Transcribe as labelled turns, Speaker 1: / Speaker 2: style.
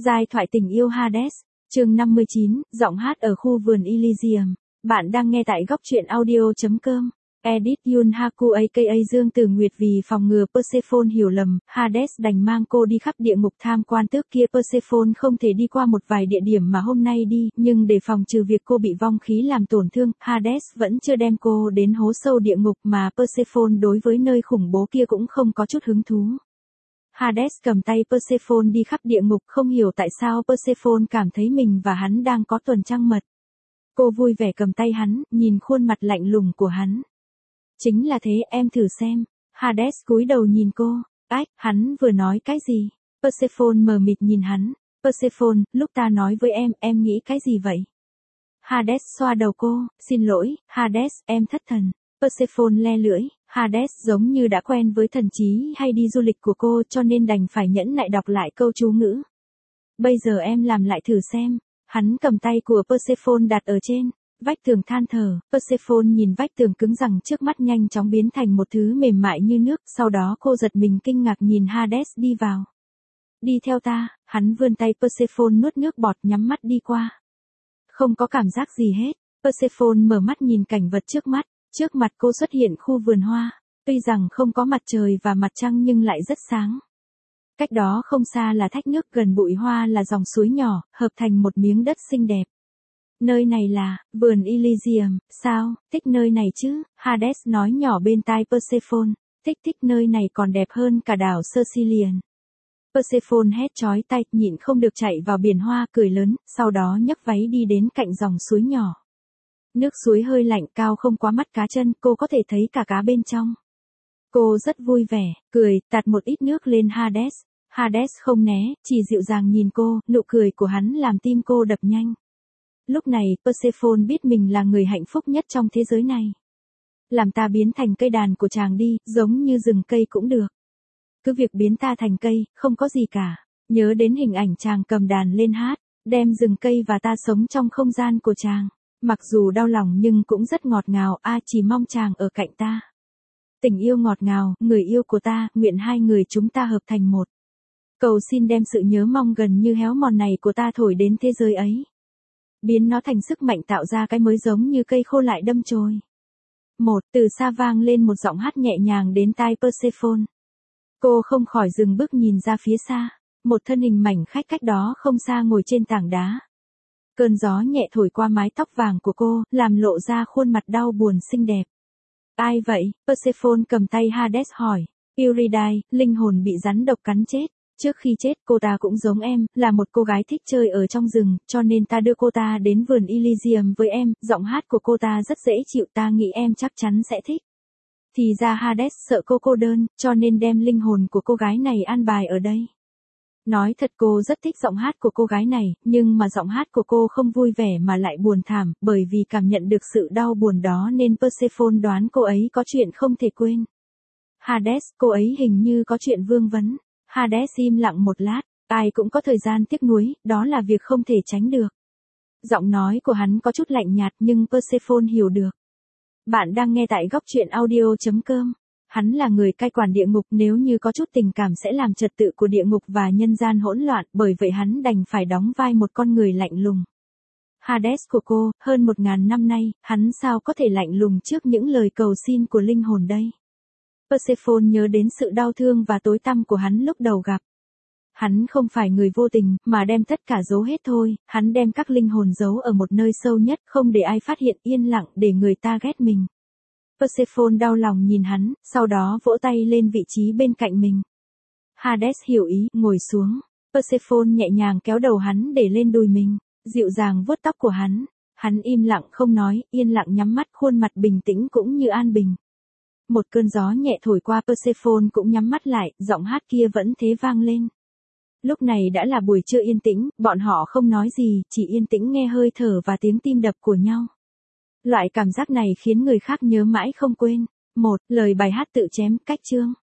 Speaker 1: Giai thoại tình yêu Hades, chương 59, giọng hát ở khu vườn Elysium. Bạn đang nghe tại góc truyện audio.com. Edit Yun Haku aka Dương Tử Nguyệt vì phòng ngừa Persephone hiểu lầm, Hades đành mang cô đi khắp địa ngục tham quan tước kia. Persephone không thể đi qua một vài địa điểm mà hôm nay đi, nhưng để phòng trừ việc cô bị vong khí làm tổn thương, Hades vẫn chưa đem cô đến hố sâu địa ngục mà Persephone đối với nơi khủng bố kia cũng không có chút hứng thú. Hades cầm tay Persephone đi khắp địa ngục, không hiểu tại sao Persephone cảm thấy mình và hắn đang có tuần trăng mật. Cô vui vẻ cầm tay hắn, nhìn khuôn mặt lạnh lùng của hắn. Chính là thế, em thử xem. Hades cúi đầu nhìn cô. Ách, hắn vừa nói cái gì? Persephone mờ mịt nhìn hắn. Persephone, lúc ta nói với em nghĩ cái gì vậy? Hades xoa đầu cô. Xin lỗi, Hades, em thất thần. Persephone le lưỡi. Hades giống như đã quen với thần trí hay đi du lịch của cô cho nên đành phải nhẫn nại đọc lại câu chú ngữ. Bây giờ em làm lại thử xem. Hắn cầm tay của Persephone đặt ở trên vách tường than thở. Persephone nhìn vách tường cứng rắn trước mắt nhanh chóng biến thành một thứ mềm mại như nước, sau đó cô giật mình kinh ngạc nhìn Hades đi vào. Đi theo ta, hắn vươn tay. Persephone nuốt nước bọt nhắm mắt đi qua. Không có cảm giác gì hết. Persephone mở mắt nhìn cảnh vật trước mắt. Trước mặt cô xuất hiện khu vườn hoa, tuy rằng không có mặt trời và mặt trăng nhưng lại rất sáng. Cách đó không xa là thác nước, gần bụi hoa là dòng suối nhỏ, hợp thành một miếng đất xinh đẹp. Nơi này là vườn Elysium, sao, thích nơi này chứ? Hades nói nhỏ bên tai Persephone, thích nơi này còn đẹp hơn cả đảo Sicilian. Persephone hét chói tai, nhịn không được chạy vào biển hoa cười lớn, sau đó nhấc váy đi đến cạnh dòng suối nhỏ. Nước suối hơi lạnh, cao không quá mắt cá chân, cô có thể thấy cả cá bên trong. Cô rất vui vẻ, cười, tạt một ít nước lên Hades. Hades không né, chỉ dịu dàng nhìn cô, nụ cười của hắn làm tim cô đập nhanh. Lúc này, Persephone biết mình là người hạnh phúc nhất trong thế giới này. Làm ta biến thành cây đàn của chàng đi, giống như rừng cây cũng được. Cứ việc biến ta thành cây, không có gì cả. Nhớ đến hình ảnh chàng cầm đàn lên hát, đem rừng cây và ta sống trong không gian của chàng. Mặc dù đau lòng nhưng cũng rất ngọt ngào, chỉ mong chàng ở cạnh ta. Tình yêu ngọt ngào, người yêu của ta, nguyện hai người chúng ta hợp thành một. Cầu xin đem sự nhớ mong gần như héo mòn này của ta thổi đến thế giới ấy. Biến nó thành sức mạnh tạo ra cái mới giống như cây khô lại đâm chồi. Từ xa vang lên một giọng hát nhẹ nhàng đến tai Persephone. Cô không khỏi dừng bước nhìn ra phía xa. Một thân hình mảnh khảnh cách đó không xa ngồi trên tảng đá. Cơn gió nhẹ thổi qua mái tóc vàng của cô, làm lộ ra khuôn mặt đau buồn xinh đẹp. Ai vậy? Persephone cầm tay Hades hỏi. Eurydice, linh hồn bị rắn độc cắn chết. Trước khi chết cô ta cũng giống em, là một cô gái thích chơi ở trong rừng, cho nên ta đưa cô ta đến vườn Elysium với em. Giọng hát của cô ta rất dễ chịu, ta nghĩ em chắc chắn sẽ thích. Thì ra Hades sợ cô cô đơn, cho nên đem linh hồn của cô gái này an bài ở đây. Nói thật cô rất thích giọng hát của cô gái này, nhưng mà giọng hát của cô không vui vẻ mà lại buồn thảm, bởi vì cảm nhận được sự đau buồn đó nên Persephone đoán cô ấy có chuyện không thể quên. Hades, cô ấy hình như có chuyện vương vấn. Hades im lặng một lát, ai cũng có thời gian tiếc nuối, đó là việc không thể tránh được. Giọng nói của hắn có chút lạnh nhạt nhưng Persephone hiểu được. Bạn đang nghe tại góc truyện audio.com. Hắn là người cai quản địa ngục, nếu như có chút tình cảm sẽ làm trật tự của địa ngục và nhân gian hỗn loạn, bởi vậy hắn đành phải đóng vai một con người lạnh lùng. Hades của cô, hơn 1000 năm nay, hắn sao có thể lạnh lùng trước những lời cầu xin của linh hồn đây? Persephone nhớ đến sự đau thương và tối tăm của hắn lúc đầu gặp. Hắn không phải người vô tình, mà đem tất cả giấu hết thôi, hắn đem các linh hồn giấu ở một nơi sâu nhất, không để ai phát hiện, yên lặng để người ta ghét mình. Persephone đau lòng nhìn hắn, sau đó vỗ tay lên vị trí bên cạnh mình. Hades hiểu ý, ngồi xuống. Persephone nhẹ nhàng kéo đầu hắn để lên đùi mình, dịu dàng vuốt tóc của hắn. Hắn im lặng không nói, yên lặng nhắm mắt, khuôn mặt bình tĩnh cũng như an bình. Một cơn gió nhẹ thổi qua, Persephone cũng nhắm mắt lại, giọng hát kia vẫn thế vang lên. Lúc này đã là buổi trưa yên tĩnh, bọn họ không nói gì, chỉ yên tĩnh nghe hơi thở và tiếng tim đập của nhau. Loại cảm giác này khiến người khác nhớ mãi không quên. Lời bài hát tự chém, cách chương.